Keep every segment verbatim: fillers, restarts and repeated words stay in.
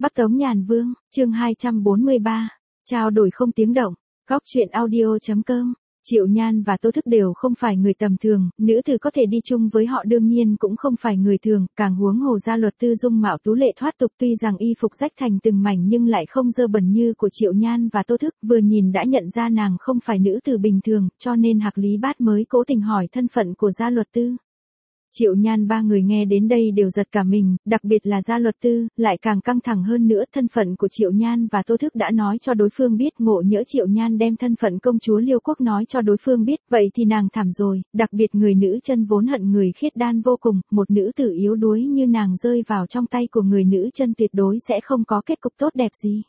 Bắc Tống Nhàn Vương, chương hai trăm bốn mươi ba, trao đổi không tiếng động, góc truyện audio chấm com. Triệu Nhan và Tô Thức đều không phải người tầm thường, nữ tử có thể đi chung với họ đương nhiên cũng không phải người thường, càng huống hồ Gia Luật Tư dung mạo tú lệ thoát tục, tuy rằng y phục rách thành từng mảnh nhưng lại không dơ bẩn như của Triệu Nhan và Tô Thức, vừa nhìn đã nhận ra nàng không phải nữ tử bình thường, cho nên Hạc Lý Bát mới cố tình hỏi thân phận của Gia Luật Tư. Triệu Nhan ba người nghe đến đây đều giật cả mình, đặc biệt là Gia Luật Tư, lại càng căng thẳng hơn nữa. Thân phận của Triệu Nhan và Tô Thức đã nói cho đối phương biết, ngộ nhỡ Triệu Nhan đem thân phận công chúa Liêu Quốc nói cho đối phương biết, vậy thì nàng thảm rồi, đặc biệt người nữ chân vốn hận người khiết đan vô cùng, một nữ tử yếu đuối như nàng rơi vào trong tay của người nữ chân tuyệt đối sẽ không có kết cục tốt đẹp gì.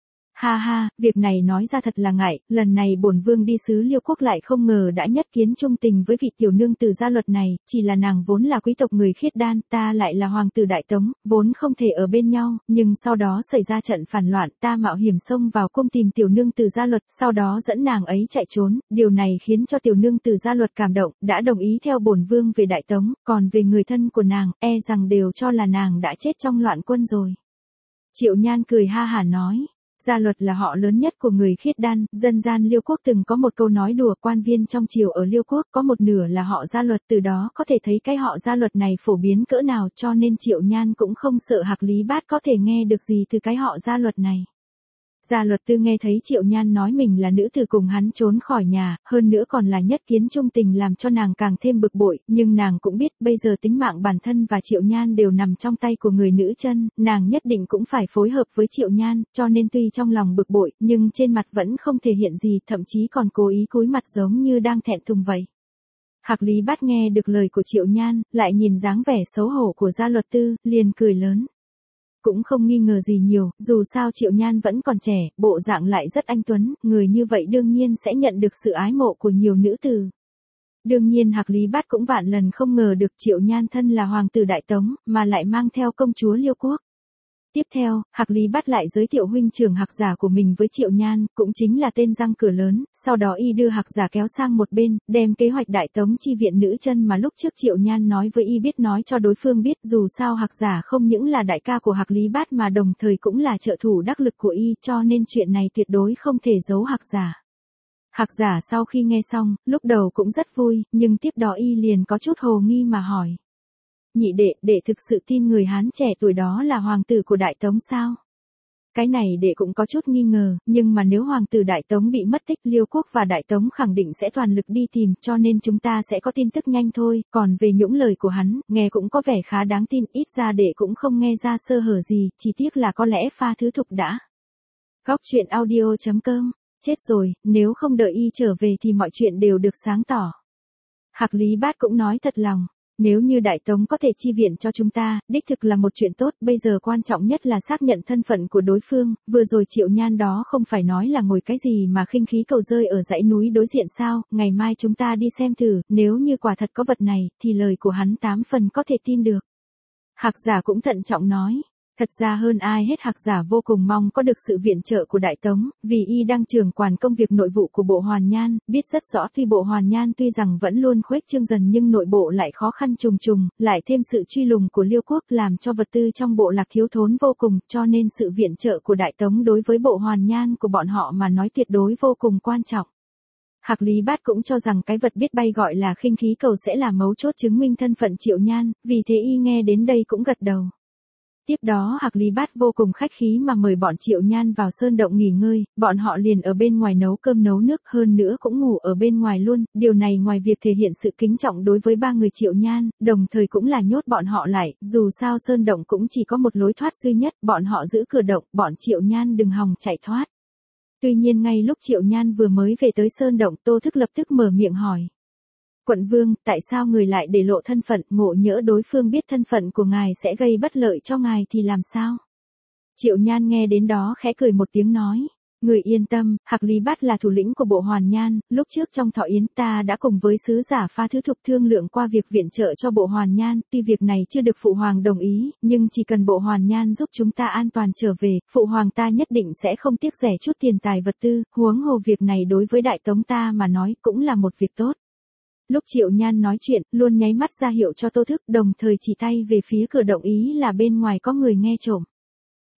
Ha ha, việc này nói ra thật là ngại, lần này bổn vương đi sứ Liêu Quốc lại không ngờ đã nhất kiến trung tình với vị tiểu nương tử Gia Luật này, chỉ là nàng vốn là quý tộc người khiết đan, ta lại là hoàng tử Đại Tống, vốn không thể ở bên nhau, nhưng sau đó xảy ra trận phản loạn, ta mạo hiểm xông vào cung tìm tiểu nương tử Gia Luật, sau đó dẫn nàng ấy chạy trốn, điều này khiến cho tiểu nương tử Gia Luật cảm động, đã đồng ý theo bổn vương về Đại Tống, còn về người thân của nàng, e rằng đều cho là nàng đã chết trong loạn quân rồi. Triệu Nhan cười ha hả nói. Gia Luật là họ lớn nhất của người khiết đan, dân gian Liêu Quốc từng có một câu nói đùa, quan viên trong triều ở Liêu Quốc có một nửa là họ Gia Luật, từ đó có thể thấy cái họ Gia Luật này phổ biến cỡ nào, cho nên Triệu Nhan cũng không sợ Hạc Lý Bát có thể nghe được gì từ cái họ Gia Luật này. Gia Luật Tư nghe thấy Triệu Nhan nói mình là nữ tử cùng hắn trốn khỏi nhà, hơn nữa còn là nhất kiến trung tình làm cho nàng càng thêm bực bội, nhưng nàng cũng biết bây giờ tính mạng bản thân và Triệu Nhan đều nằm trong tay của người nữ chân, nàng nhất định cũng phải phối hợp với Triệu Nhan, cho nên tuy trong lòng bực bội, nhưng trên mặt vẫn không thể hiện gì, thậm chí còn cố ý cúi mặt giống như đang thẹn thùng vậy. Hạc Lý Bát nghe được lời của Triệu Nhan, lại nhìn dáng vẻ xấu hổ của Gia Luật Tư, liền cười lớn. Cũng không nghi ngờ gì nhiều, dù sao Triệu Nhan vẫn còn trẻ, bộ dạng lại rất anh tuấn, người như vậy đương nhiên sẽ nhận được sự ái mộ của nhiều nữ tử. Đương nhiên Hạc Lý Bát cũng vạn lần không ngờ được Triệu Nhan thân là hoàng tử Đại Tống, mà lại mang theo công chúa Liêu Quốc. Tiếp theo, Hạc Lý Bát lại giới thiệu huynh trưởng Hạc Giả của mình với Triệu Nhan, cũng chính là tên răng cửa lớn, sau đó y đưa Hạc Giả kéo sang một bên, đem kế hoạch Đại Tống chi viện nữ chân mà lúc trước Triệu Nhan nói với y biết nói cho đối phương biết, dù sao Hạc Giả không những là đại ca của Hạc Lý Bát mà đồng thời cũng là trợ thủ đắc lực của y, cho nên chuyện này tuyệt đối không thể giấu Hạc Giả. Hạc Giả sau khi nghe xong, lúc đầu cũng rất vui, nhưng tiếp đó y liền có chút hồ nghi mà hỏi. Nhị đệ, đệ thực sự tin người Hán trẻ tuổi đó là hoàng tử của Đại Tống sao? Cái này đệ cũng có chút nghi ngờ, nhưng mà nếu hoàng tử Đại Tống bị mất tích, Liêu Quốc và Đại Tống khẳng định sẽ toàn lực đi tìm, cho nên chúng ta sẽ có tin tức nhanh thôi, còn về những lời của hắn, nghe cũng có vẻ khá đáng tin, ít ra đệ cũng không nghe ra sơ hở gì, chỉ tiếc là có lẽ pha thứ thục đã. Góc truyện audio chấm com, chết rồi, nếu không đợi y trở về thì mọi chuyện đều được sáng tỏ. Hạc Lý Bát cũng nói thật lòng. Nếu như Đại Tống có thể chi viện cho chúng ta, đích thực là một chuyện tốt, bây giờ quan trọng nhất là xác nhận thân phận của đối phương, vừa rồi Triệu Nhan đó không phải nói là ngồi cái gì mà khinh khí cầu rơi ở dãy núi đối diện sao, ngày mai chúng ta đi xem thử, nếu như quả thật có vật này, thì lời của hắn tám phần có thể tin được. Hạc Giả cũng thận trọng nói. Thật ra hơn ai hết Hạc Giả vô cùng mong có được sự viện trợ của Đại Tống, vì y đang trưởng quản công việc nội vụ của bộ Hoàn Nhan, biết rất rõ tuy bộ Hoàn Nhan tuy rằng vẫn luôn khuếch trương dần nhưng nội bộ lại khó khăn trùng trùng, lại thêm sự truy lùng của Liêu Quốc làm cho vật tư trong bộ lạc thiếu thốn vô cùng, cho nên sự viện trợ của Đại Tống đối với bộ Hoàn Nhan của bọn họ mà nói tuyệt đối vô cùng quan trọng. Hạc Lý Bát cũng cho rằng cái vật biết bay gọi là khinh khí cầu sẽ là mấu chốt chứng minh thân phận Triệu Nhan, vì thế y nghe đến đây cũng gật đầu. Tiếp đó Hạc Lý Bát vô cùng khách khí mà mời bọn Triệu Nhan vào sơn động nghỉ ngơi, bọn họ liền ở bên ngoài nấu cơm nấu nước, hơn nữa cũng ngủ ở bên ngoài luôn, điều này ngoài việc thể hiện sự kính trọng đối với ba người Triệu Nhan, đồng thời cũng là nhốt bọn họ lại, dù sao sơn động cũng chỉ có một lối thoát duy nhất, bọn họ giữ cửa động, bọn Triệu Nhan đừng hòng chạy thoát. Tuy nhiên ngay lúc Triệu Nhan vừa mới về tới sơn động, Tô Thức lập tức mở miệng hỏi. Quận vương, tại sao người lại để lộ thân phận, ngộ nhỡ đối phương biết thân phận của ngài sẽ gây bất lợi cho ngài thì làm sao? Triệu Nhan nghe đến đó khẽ cười một tiếng nói. Người yên tâm, Hạc Lý Bát là thủ lĩnh của bộ Hoàn Nhan, lúc trước trong thọ yến ta đã cùng với sứ giả Pha Thứ Thục thương lượng qua việc viện trợ cho bộ Hoàn Nhan, tuy việc này chưa được Phụ Hoàng đồng ý, nhưng chỉ cần bộ Hoàn Nhan giúp chúng ta an toàn trở về, Phụ Hoàng ta nhất định sẽ không tiếc rẻ chút tiền tài vật tư, huống hồ việc này đối với Đại Tống ta mà nói cũng là một việc tốt. Lúc Triệu Nhan nói chuyện, luôn nháy mắt ra hiệu cho Tô Thức, đồng thời chỉ tay về phía cửa động ý là bên ngoài có người nghe trộm.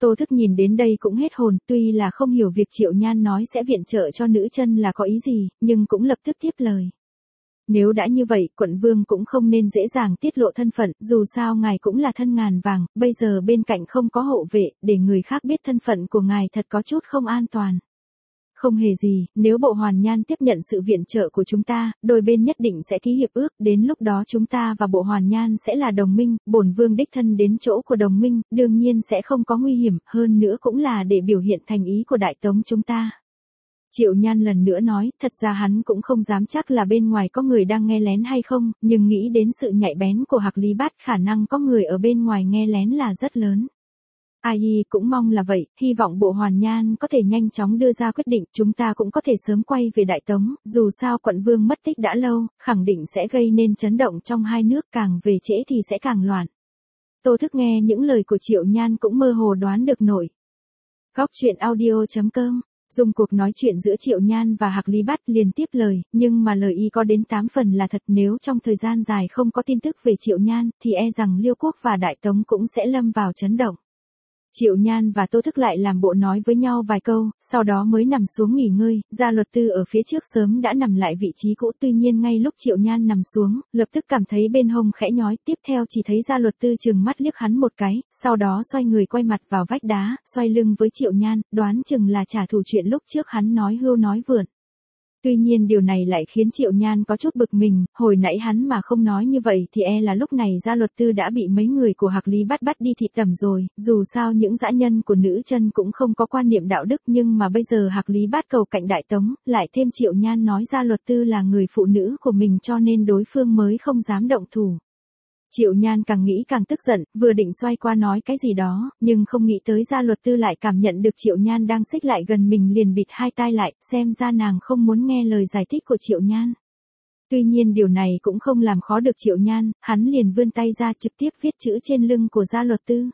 Tô Thức nhìn đến đây cũng hết hồn, tuy là không hiểu việc Triệu Nhan nói sẽ viện trợ cho nữ chân là có ý gì, nhưng cũng lập tức tiếp lời. Nếu đã như vậy, quận vương cũng không nên dễ dàng tiết lộ thân phận, dù sao ngài cũng là thân ngàn vàng, bây giờ bên cạnh không có hộ vệ, để người khác biết thân phận của ngài thật có chút không an toàn. Không hề gì, nếu bộ Hoàn Nhan tiếp nhận sự viện trợ của chúng ta, đôi bên nhất định sẽ ký hiệp ước, đến lúc đó chúng ta và bộ Hoàn Nhan sẽ là đồng minh, bổn vương đích thân đến chỗ của đồng minh, đương nhiên sẽ không có nguy hiểm, hơn nữa cũng là để biểu hiện thành ý của Đại Tống chúng ta. Triệu Nhan lần nữa nói, thật ra hắn cũng không dám chắc là bên ngoài có người đang nghe lén hay không, nhưng nghĩ đến sự nhạy bén của Hạc Lý Bát, khả năng có người ở bên ngoài nghe lén là rất lớn. Ai y cũng mong là vậy, hy vọng bộ Hoàn Nhan có thể nhanh chóng đưa ra quyết định, chúng ta cũng có thể sớm quay về Đại Tống, dù sao quận vương mất tích đã lâu, khẳng định sẽ gây nên chấn động trong hai nước, càng về trễ thì sẽ càng loạn. Tô Thức nghe những lời của Triệu Nhan cũng mơ hồ đoán được nổi. Góc truyện audio chấm com Dùng cuộc nói chuyện giữa Triệu Nhan và Hạc Lý Bát liền tiếp lời, nhưng mà lời y có đến tám phần là thật, nếu trong thời gian dài không có tin tức về Triệu Nhan, thì e rằng Liêu Quốc và Đại Tống cũng sẽ lâm vào chấn động. Triệu Nhan và Tô Thức lại làm bộ nói với nhau vài câu, sau đó mới nằm xuống nghỉ ngơi, Gia Luật Tư ở phía trước sớm đã nằm lại vị trí cũ, tuy nhiên ngay lúc Triệu Nhan nằm xuống, lập tức cảm thấy bên hông khẽ nhói, tiếp theo chỉ thấy Gia Luật Tư trừng mắt liếc hắn một cái, sau đó xoay người quay mặt vào vách đá, xoay lưng với Triệu Nhan, đoán chừng là trả thù chuyện lúc trước hắn nói hưu nói vượn. Tuy nhiên điều này lại khiến Triệu Nhan có chút bực mình, hồi nãy hắn mà không nói như vậy thì e là lúc này Gia Luật Tư đã bị mấy người của Hạc Lý Bát bắt đi thị tẩm rồi, dù sao những dã nhân của nữ chân cũng không có quan niệm đạo đức, nhưng mà bây giờ Hạc Lý Bát cầu cạnh Đại Tống, lại thêm Triệu Nhan nói Gia Luật Tư là người phụ nữ của mình cho nên đối phương mới không dám động thủ. Triệu Nhan càng nghĩ càng tức giận, vừa định xoay qua nói cái gì đó, nhưng không nghĩ tới Gia Luật Tư lại cảm nhận được Triệu Nhan đang xích lại gần mình liền bịt hai tai lại, xem ra nàng không muốn nghe lời giải thích của Triệu Nhan. Tuy nhiên điều này cũng không làm khó được Triệu Nhan, hắn liền vươn tay ra trực tiếp viết chữ trên lưng của Gia Luật Tư.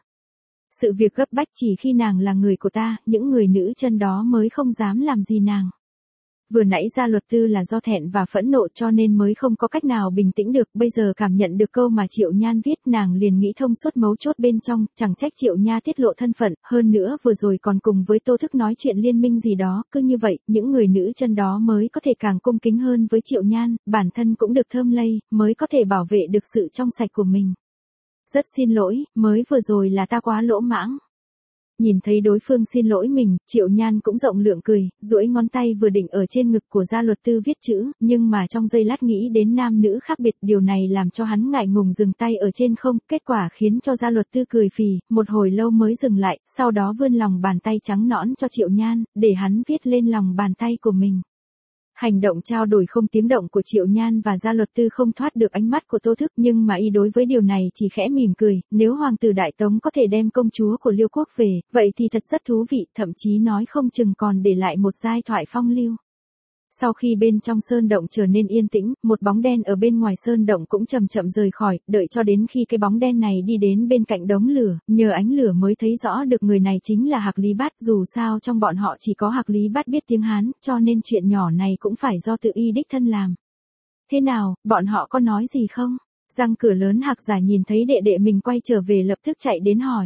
Sự việc gấp bách chỉ khi nàng là người của ta, những người nữ chân đó mới không dám làm gì nàng. Vừa nãy Gia Luật Tư là do thẹn và phẫn nộ cho nên mới không có cách nào bình tĩnh được, bây giờ cảm nhận được câu mà Triệu Nhan viết nàng liền nghĩ thông suốt mấu chốt bên trong, chẳng trách Triệu Nha tiết lộ thân phận, hơn nữa vừa rồi còn cùng với Tô Thức nói chuyện liên minh gì đó, cứ như vậy, những người nữ chân đó mới có thể càng cung kính hơn với Triệu Nhan, bản thân cũng được thơm lây, mới có thể bảo vệ được sự trong sạch của mình. Rất xin lỗi, mới vừa rồi là ta quá lỗ mãng. Nhìn thấy đối phương xin lỗi mình, Triệu Nhan cũng rộng lượng cười, duỗi ngón tay vừa định ở trên ngực của Gia Luật Tư viết chữ, nhưng mà trong giây lát nghĩ đến nam nữ khác biệt, điều này làm cho hắn ngại ngùng dừng tay ở trên không, kết quả khiến cho Gia Luật Tư cười phì, một hồi lâu mới dừng lại, sau đó vươn lòng bàn tay trắng nõn cho Triệu Nhan, để hắn viết lên lòng bàn tay của mình. Hành động trao đổi không tiếng động của Triệu Nhan và Gia Luật Tư không thoát được ánh mắt của Tô Thức, nhưng mà y đối với điều này chỉ khẽ mỉm cười, nếu hoàng tử Đại Tống có thể đem công chúa của Liêu Quốc về, vậy thì thật rất thú vị, thậm chí nói không chừng còn để lại một giai thoại phong lưu. Sau khi bên trong sơn động trở nên yên tĩnh, một bóng đen ở bên ngoài sơn động cũng chậm chậm rời khỏi, đợi cho đến khi cái bóng đen này đi đến bên cạnh đống lửa, nhờ ánh lửa mới thấy rõ được người này chính là Hạc Lý Bát, dù sao trong bọn họ chỉ có Hạc Lý Bát biết tiếng Hán, cho nên chuyện nhỏ này cũng phải do tự y đích thân làm. Thế nào, bọn họ có nói gì không? Răng cửa lớn Hạc Giả nhìn thấy đệ đệ mình quay trở về lập tức chạy đến hỏi.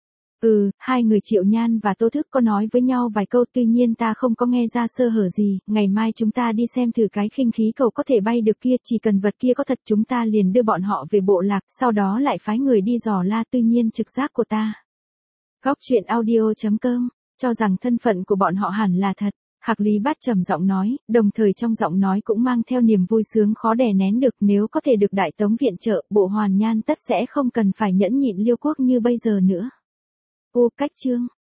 Ừ, hai người Triệu Nhan và Tô Thức có nói với nhau vài câu, tuy nhiên ta không có nghe ra sơ hở gì, ngày mai chúng ta đi xem thử cái khinh khí cầu có thể bay được kia, chỉ cần vật kia có thật chúng ta liền đưa bọn họ về bộ lạc, sau đó lại phái người đi dò la, tuy nhiên trực giác của ta. Góc truyện audio chấm com cho rằng thân phận của bọn họ hẳn là thật. Hạc Lý Bát trầm giọng nói, đồng thời trong giọng nói cũng mang theo niềm vui sướng khó đè nén được, nếu có thể được Đại Tống viện trợ, bộ Hoàn Nhan tất sẽ không cần phải nhẫn nhịn Liêu Quốc như bây giờ nữa. Ô cách chương